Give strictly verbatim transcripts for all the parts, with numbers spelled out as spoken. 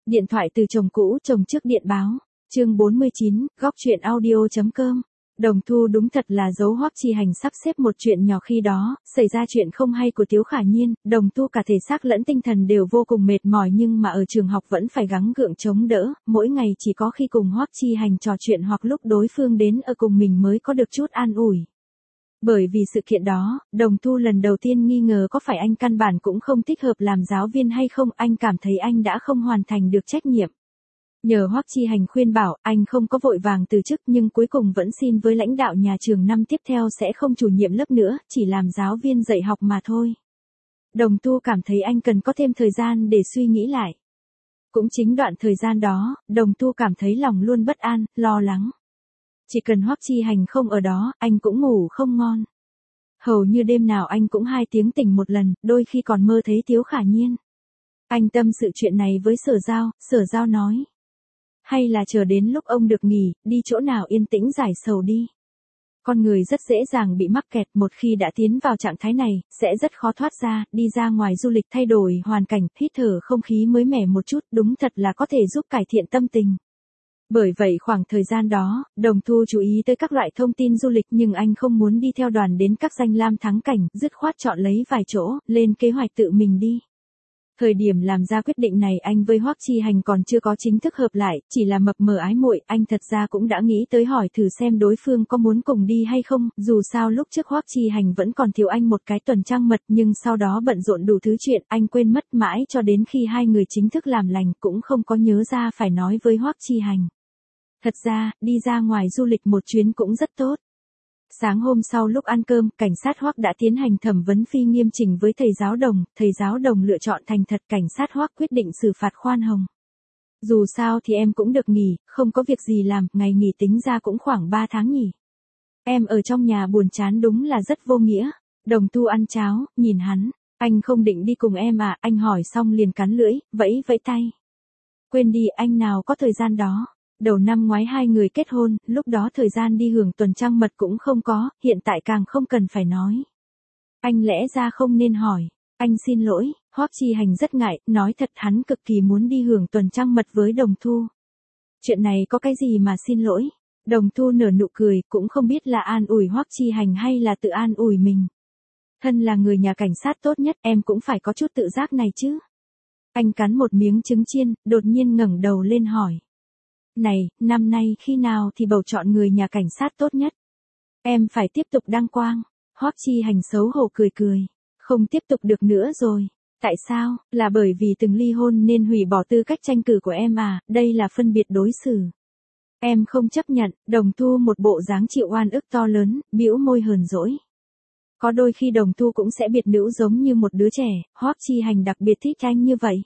Điện thoại từ chồng cũ chồng trước điện báo. Chương bốn mươi chín, góc chuyện audio.com. Đồng Thu đúng thật là giấu Hoắc Chi Hành sắp xếp một chuyện nhỏ khi đó, xảy ra chuyện không hay của Tiếu Khả Nhiên, Đồng Thu cả thể xác lẫn tinh thần đều vô cùng mệt mỏi nhưng mà ở trường học vẫn phải gắng gượng chống đỡ, mỗi ngày chỉ có khi cùng Hoắc Chi Hành trò chuyện hoặc lúc đối phương đến ở cùng mình mới có được chút an ủi. Bởi vì sự kiện đó, Đồng Thu lần đầu tiên nghi ngờ có phải anh căn bản cũng không thích hợp làm giáo viên hay không, anh cảm thấy anh đã không hoàn thành được trách nhiệm. Nhờ Hoắc Chi Hành khuyên bảo, anh không có vội vàng từ chức nhưng cuối cùng vẫn xin với lãnh đạo nhà trường năm tiếp theo sẽ không chủ nhiệm lớp nữa, chỉ làm giáo viên dạy học mà thôi. Đồng Thu cảm thấy anh cần có thêm thời gian để suy nghĩ lại. Cũng chính đoạn thời gian đó, Đồng Thu cảm thấy lòng luôn bất an, lo lắng. Chỉ cần Hoắc Chi Hành không ở đó, anh cũng ngủ không ngon. Hầu như đêm nào anh cũng hai tiếng tỉnh một lần, đôi khi còn mơ thấy Tiếu Khả Nhiên. Anh tâm sự chuyện này với Sở Giao, Sở Giao nói. Hay là chờ đến lúc ông được nghỉ, đi chỗ nào yên tĩnh giải sầu đi. Con người rất dễ dàng bị mắc kẹt, một khi đã tiến vào trạng thái này, sẽ rất khó thoát ra, đi ra ngoài du lịch thay đổi hoàn cảnh, hít thở không khí mới mẻ một chút, đúng thật là có thể giúp cải thiện tâm tình. Bởi vậy khoảng thời gian đó, Đồng Thu chú ý tới các loại thông tin du lịch nhưng anh không muốn đi theo đoàn đến các danh lam thắng cảnh, dứt khoát chọn lấy vài chỗ, lên kế hoạch tự mình đi. Thời điểm làm ra quyết định này anh với Hoắc Chi Hành còn chưa có chính thức hợp lại, chỉ là mập mờ ái muội, anh thật ra cũng đã nghĩ tới hỏi thử xem đối phương có muốn cùng đi hay không, dù sao lúc trước Hoắc Chi Hành vẫn còn thiếu anh một cái tuần trăng mật nhưng sau đó bận rộn đủ thứ chuyện, anh quên mất mãi cho đến khi hai người chính thức làm lành cũng không có nhớ ra phải nói với Hoắc Chi Hành. Thật ra, đi ra ngoài du lịch một chuyến cũng rất tốt. Sáng hôm sau lúc ăn cơm, cảnh sát Hoắc đã tiến hành thẩm vấn phi nghiêm chỉnh với thầy giáo Đồng, thầy giáo Đồng lựa chọn thành thật, cảnh sát Hoắc quyết định xử phạt khoan hồng. Dù sao thì em cũng được nghỉ, không có việc gì làm, ngày nghỉ tính ra cũng khoảng ba tháng nhỉ. Em ở trong nhà buồn chán đúng là rất vô nghĩa. Đồng Thu ăn cháo, nhìn hắn, anh không định đi cùng em à, anh hỏi xong liền cắn lưỡi, vẫy vẫy tay. Quên đi, anh nào có thời gian đó. Đầu năm ngoái hai người kết hôn, lúc đó thời gian đi hưởng tuần trăng mật cũng không có, hiện tại càng không cần phải nói. Anh lẽ ra không nên hỏi, anh xin lỗi, Hoắc Chi Hành rất ngại, nói thật hắn cực kỳ muốn đi hưởng tuần trăng mật với Đồng Thu. Chuyện này có cái gì mà xin lỗi, Đồng Thu nở nụ cười, cũng không biết là an ủi Hoắc Chi Hành hay là tự an ủi mình. Thân là người nhà cảnh sát tốt nhất em cũng phải có chút tự giác này chứ. Anh cắn một miếng trứng chiên, đột nhiên ngẩng đầu lên hỏi. Này, năm nay khi nào thì bầu chọn người nhà cảnh sát tốt nhất? Em phải tiếp tục đăng quang. Hoắc Chi Hành xấu hổ cười cười. Không tiếp tục được nữa rồi. Tại sao? Là bởi vì từng ly hôn nên hủy bỏ tư cách tranh cử của em à, đây là phân biệt đối xử. Em không chấp nhận, Đồng Thu một bộ dáng chịu oan ức to lớn, bĩu môi hờn dỗi. Có đôi khi Đồng Thu cũng sẽ biệt nữ giống như một đứa trẻ, Hoắc Chi Hành đặc biệt thích anh như vậy.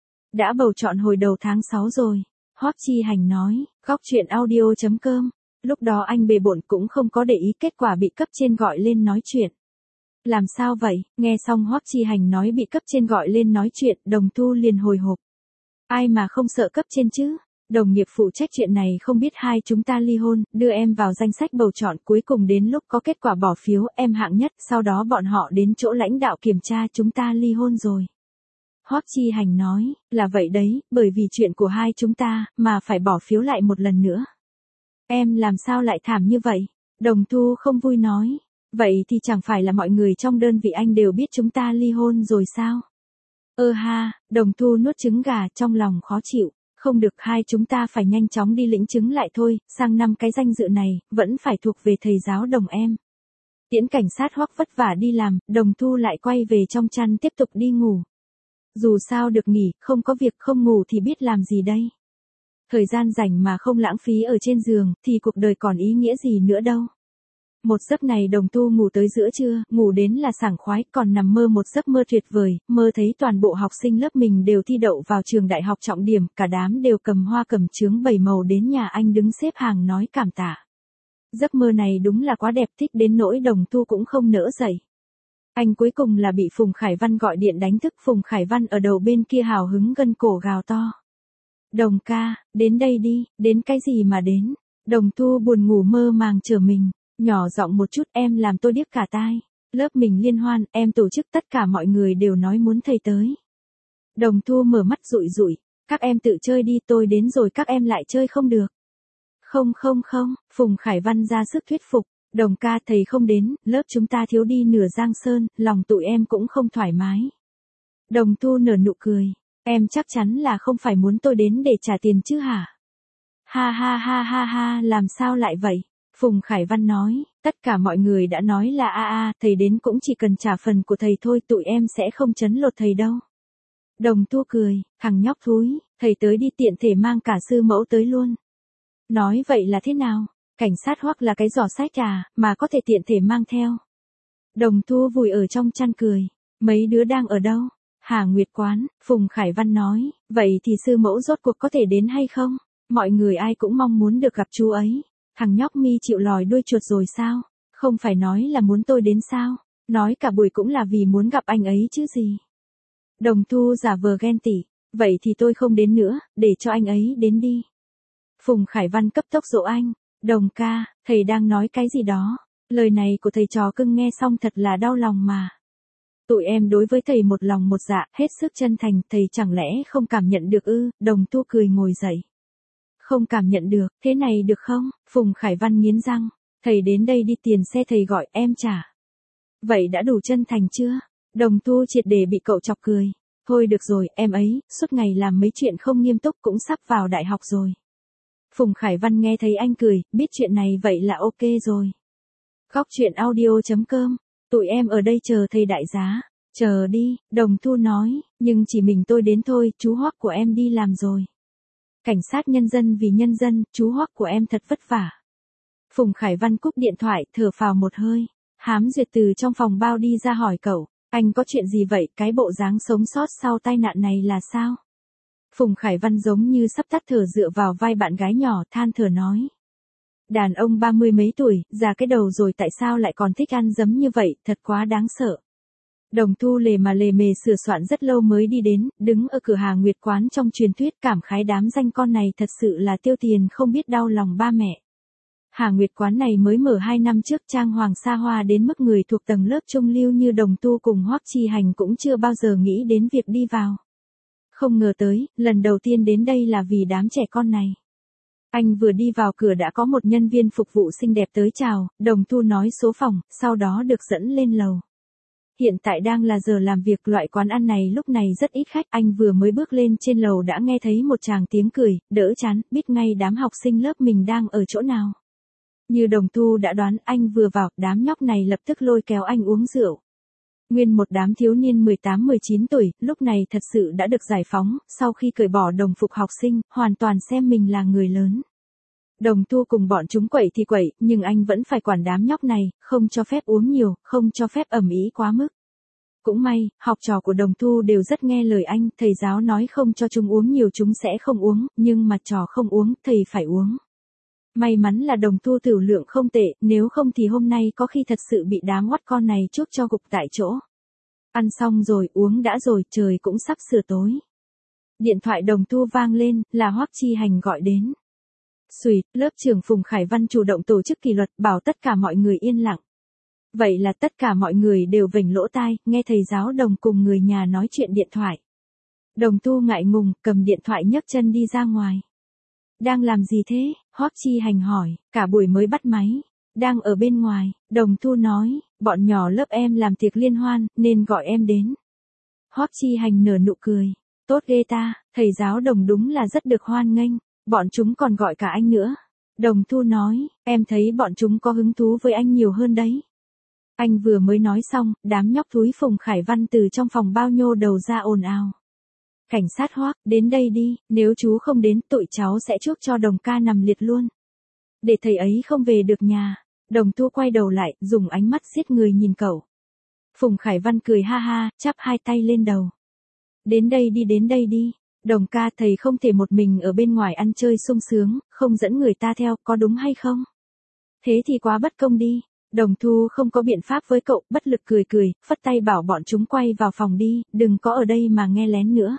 Đã bầu chọn hồi đầu tháng sáu rồi. Hoắc Chi Hành nói, góc chuyện audio.com, lúc đó anh bề bộn cũng không có để ý kết quả bị cấp trên gọi lên nói chuyện. Làm sao vậy, nghe xong Hoắc Chi Hành nói bị cấp trên gọi lên nói chuyện, Đồng Thu liền hồi hộp. Ai mà không sợ cấp trên chứ, đồng nghiệp phụ trách chuyện này không biết hai chúng ta ly hôn, đưa em vào danh sách bầu chọn, cuối cùng đến lúc có kết quả bỏ phiếu em hạng nhất, sau đó bọn họ đến chỗ lãnh đạo kiểm tra chúng ta ly hôn rồi. Hoắc Chi Hành nói, là vậy đấy, bởi vì chuyện của hai chúng ta, mà phải bỏ phiếu lại một lần nữa. Em làm sao lại thảm như vậy? Đồng Thu không vui nói, vậy thì chẳng phải là mọi người trong đơn vị anh đều biết chúng ta ly hôn rồi sao? Ơ ha, Đồng Thu nuốt trứng gà trong lòng khó chịu, không được, hai chúng ta phải nhanh chóng đi lĩnh chứng lại thôi, sang năm cái danh dự này, vẫn phải thuộc về thầy giáo Đồng em. Tiễn cảnh sát Hoắc vất vả đi làm, Đồng Thu lại quay về trong chăn tiếp tục đi ngủ. Dù sao được nghỉ, không có việc không ngủ thì biết làm gì đây. Thời gian rảnh mà không lãng phí ở trên giường, thì cuộc đời còn ý nghĩa gì nữa đâu. Một giấc này Đồng Thu ngủ tới giữa trưa, ngủ đến là sảng khoái, còn nằm mơ một giấc mơ tuyệt vời, mơ thấy toàn bộ học sinh lớp mình đều thi đậu vào trường đại học trọng điểm, cả đám đều cầm hoa cầm chướng bảy màu đến nhà anh đứng xếp hàng nói cảm tạ. Giấc mơ này đúng là quá đẹp, thích đến nỗi Đồng Thu cũng không nỡ dậy. Anh cuối cùng là bị Phùng Khải Văn gọi điện đánh thức, Phùng Khải Văn ở đầu bên kia hào hứng gân cổ gào to. Đồng ca, đến đây đi, đến cái gì mà đến. Đồng Thu buồn ngủ mơ màng trở mình, nhỏ giọng một chút, em làm tôi điếc cả tai. Lớp mình liên hoan, em tổ chức tất cả mọi người đều nói muốn thầy tới. Đồng Thu mở mắt rụi rụi, Các em tự chơi đi, tôi đến rồi các em lại chơi không được. Không không không, Phùng Khải Văn ra sức thuyết phục. Đồng ca, thầy không đến, lớp chúng ta thiếu đi nửa Giang Sơn, lòng tụi em cũng không thoải mái. Đồng Thu nở nụ cười. Em chắc chắn là không phải muốn tôi đến để trả tiền chứ hả? Ha ha ha ha ha, làm sao lại vậy? Phùng Khải Văn nói, tất cả mọi người đã nói là a a, thầy đến cũng chỉ cần trả phần của thầy thôi, tụi em sẽ không trấn lột thầy đâu. Đồng Thu cười, thằng nhóc thúi, thầy tới đi tiện thể mang cả sư mẫu tới luôn. Nói vậy là thế nào? Cảnh sát hoặc là cái giỏ sách à, mà có thể tiện thể mang theo. Đồng Thu vùi ở trong chăn cười, mấy đứa đang ở đâu? Hà Nguyệt Quán, Phùng Khải Văn nói, vậy thì sư mẫu rốt cuộc có thể đến hay không? Mọi người ai cũng mong muốn được gặp chú ấy. Thằng nhóc mi chịu lòi đuôi chuột rồi sao? Không phải nói là muốn tôi đến sao? Nói cả buổi cũng là vì muốn gặp anh ấy chứ gì. Đồng Thu giả vờ ghen tị, vậy thì tôi không đến nữa, để cho anh ấy đến đi. Phùng Khải Văn cấp tốc dỗ anh, Đồng ca, thầy đang nói cái gì đó? Lời này của thầy trò cưng nghe xong thật là đau lòng mà. Tụi em đối với thầy một lòng một dạ, hết sức chân thành, thầy chẳng lẽ không cảm nhận được ư? Đồng Thu cười ngồi dậy. Không cảm nhận được, thế này được không? Phùng Khải Văn nghiến răng, thầy đến đây đi, tiền xe thầy gọi, em trả. Vậy đã đủ chân thành chưa? Đồng Thu triệt để bị cậu chọc cười. Thôi được rồi, em ấy, suốt ngày làm mấy chuyện không nghiêm túc cũng sắp vào đại học rồi. Phùng Khải Văn nghe thấy anh cười, biết chuyện này vậy là ok rồi. Góc truyện audio chấm com, tụi em ở đây chờ thầy đại giá. Chờ đi, Đồng Thu nói, nhưng chỉ mình tôi đến thôi, chú Hoắc của em đi làm rồi. Cảnh sát nhân dân vì nhân dân, chú Hoắc của em thật vất vả. Phùng Khải Văn cúp điện thoại, thở phào một hơi. Hám Duyệt từ trong phòng bao đi ra hỏi cậu, anh có chuyện gì vậy, cái bộ dáng sống sót sau tai nạn này là sao? Phùng Khải Văn giống như sắp tắt thở dựa vào vai bạn gái nhỏ, than thở nói. Đàn ông ba mươi mấy tuổi, già cái đầu rồi tại sao lại còn thích ăn dấm như vậy, thật quá đáng sợ. Đồng Thu lề mà lề mề sửa soạn rất lâu mới đi đến, đứng ở cửa Hà Nguyệt Quán trong truyền thuyết, cảm khái đám danh con này thật sự là tiêu tiền không biết đau lòng ba mẹ. Hà Nguyệt Quán này mới mở hai năm trước, trang hoàng xa hoa đến mức người thuộc tầng lớp trung lưu như Đồng Tu cùng Hoắc Chi Hành cũng chưa bao giờ nghĩ đến việc đi vào. Không ngờ tới, lần đầu tiên đến đây là vì đám trẻ con này. Anh vừa đi vào cửa đã có một nhân viên phục vụ xinh đẹp tới chào, Đồng Thu nói số phòng, sau đó được dẫn lên lầu. Hiện tại đang là giờ làm việc, loại quán ăn này lúc này rất ít khách, anh vừa mới bước lên trên lầu đã nghe thấy một tràng tiếng cười, đỡ chán, biết ngay đám học sinh lớp mình đang ở chỗ nào. Như Đồng Thu đã đoán, anh vừa vào, đám nhóc này lập tức lôi kéo anh uống rượu. Nguyên một đám thiếu niên mười tám mười chín tuổi, lúc này thật sự đã được giải phóng, sau khi cởi bỏ đồng phục học sinh, hoàn toàn xem mình là người lớn. Đồng Thu cùng bọn chúng quậy thì quậy, nhưng anh vẫn phải quản đám nhóc này, không cho phép uống nhiều, không cho phép ầm ĩ quá mức. Cũng may, học trò của Đồng Thu đều rất nghe lời anh, thầy giáo nói không cho chúng uống nhiều chúng sẽ không uống, nhưng mà trò không uống, thầy phải uống. May mắn là Đồng Thu tửu lượng không tệ, nếu không thì hôm nay có khi thật sự bị đám oắt con này chuốc cho gục tại chỗ. Ăn xong rồi, uống đã rồi, trời cũng sắp sửa tối. Điện thoại Đồng Thu vang lên, là Hoắc Chi Hành gọi đến. Xùi, lớp trưởng Phùng Khải Văn chủ động tổ chức kỷ luật, bảo tất cả mọi người yên lặng. Vậy là tất cả mọi người đều vểnh lỗ tai, nghe thầy giáo Đồng cùng người nhà nói chuyện điện thoại. Đồng Thu ngại ngùng, cầm điện thoại nhấc chân đi ra ngoài. Đang làm gì thế? Hoắc Chi Hành hỏi, cả buổi mới bắt máy. Đang ở bên ngoài, Đồng Thu nói, bọn nhỏ lớp em làm tiệc liên hoan, nên gọi em đến. Hoắc Chi Hành nở nụ cười, tốt ghê ta, thầy giáo Đồng đúng là rất được hoan nghênh, bọn chúng còn gọi cả anh nữa. Đồng Thu nói, em thấy bọn chúng có hứng thú với anh nhiều hơn đấy. Anh vừa mới nói xong, đám nhóc thúi Phùng Khải Văn từ trong phòng bao nhô đầu ra ồn ào. Cảnh sát Hoắc, đến đây đi, nếu chú không đến, tụi cháu sẽ chuốc cho Đồng ca nằm liệt luôn. Để thầy ấy không về được nhà. Đồng Thu quay đầu lại, dùng ánh mắt giết người nhìn cậu. Phùng Khải Văn cười ha ha, chắp hai tay lên đầu. Đến đây đi, đến đây đi. Đồng ca, thầy không thể một mình ở bên ngoài ăn chơi sung sướng, không dẫn người ta theo, có đúng hay không? Thế thì quá bất công đi. Đồng Thu không có biện pháp với cậu, bất lực cười cười, phất tay bảo bọn chúng quay vào phòng đi, đừng có ở đây mà nghe lén nữa.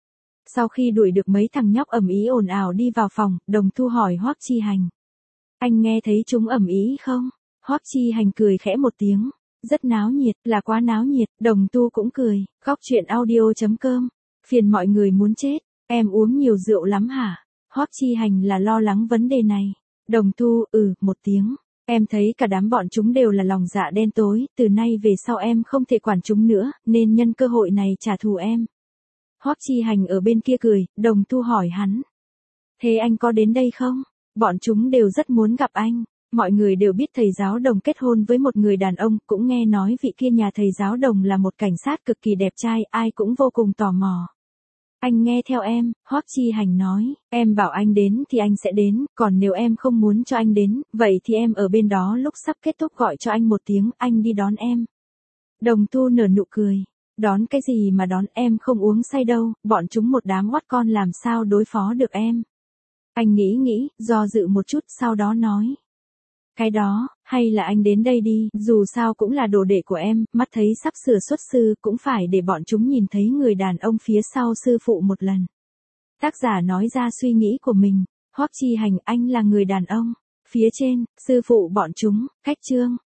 Sau khi đuổi được mấy thằng nhóc ầm ĩ ồn ào đi vào phòng, Đồng Thu hỏi Hoắc Chi Hành. Anh nghe thấy chúng ầm ĩ không? Hoắc Chi Hành cười khẽ một tiếng. Rất náo nhiệt, là quá náo nhiệt, Đồng Thu cũng cười. Góc truyện audio chấm com. Phiền mọi người muốn chết. Em uống nhiều rượu lắm hả? Hoắc Chi Hành là lo lắng vấn đề này. Đồng Thu, ừ, một tiếng. Em thấy cả đám bọn chúng đều là lòng dạ đen tối, từ nay về sau em không thể quản chúng nữa, nên nhân cơ hội này trả thù em. Hoắc Chi Hành ở bên kia cười, Đồng Thu hỏi hắn. Thế anh có đến đây không? Bọn chúng đều rất muốn gặp anh. Mọi người đều biết thầy giáo Đồng kết hôn với một người đàn ông, cũng nghe nói vị kia nhà thầy giáo Đồng là một cảnh sát cực kỳ đẹp trai, ai cũng vô cùng tò mò. Anh nghe theo em, Hoắc Chi Hành nói, em bảo anh đến thì anh sẽ đến, còn nếu em không muốn cho anh đến, vậy thì em ở bên đó lúc sắp kết thúc gọi cho anh một tiếng, anh đi đón em. Đồng Thu nở nụ cười, đón cái gì mà đón, em không uống say đâu, bọn chúng một đám oắt con làm sao đối phó được em. Anh nghĩ nghĩ, do dự một chút sau đó nói. Cái đó, hay là anh đến đây đi, dù sao cũng là đồ đệ của em, mắt thấy sắp sửa xuất sư cũng phải để bọn chúng nhìn thấy người đàn ông phía sau sư phụ một lần. Tác giả nói ra suy nghĩ của mình, Hoắc Chi Hành anh là người đàn ông, phía trên, sư phụ bọn chúng, cách chương.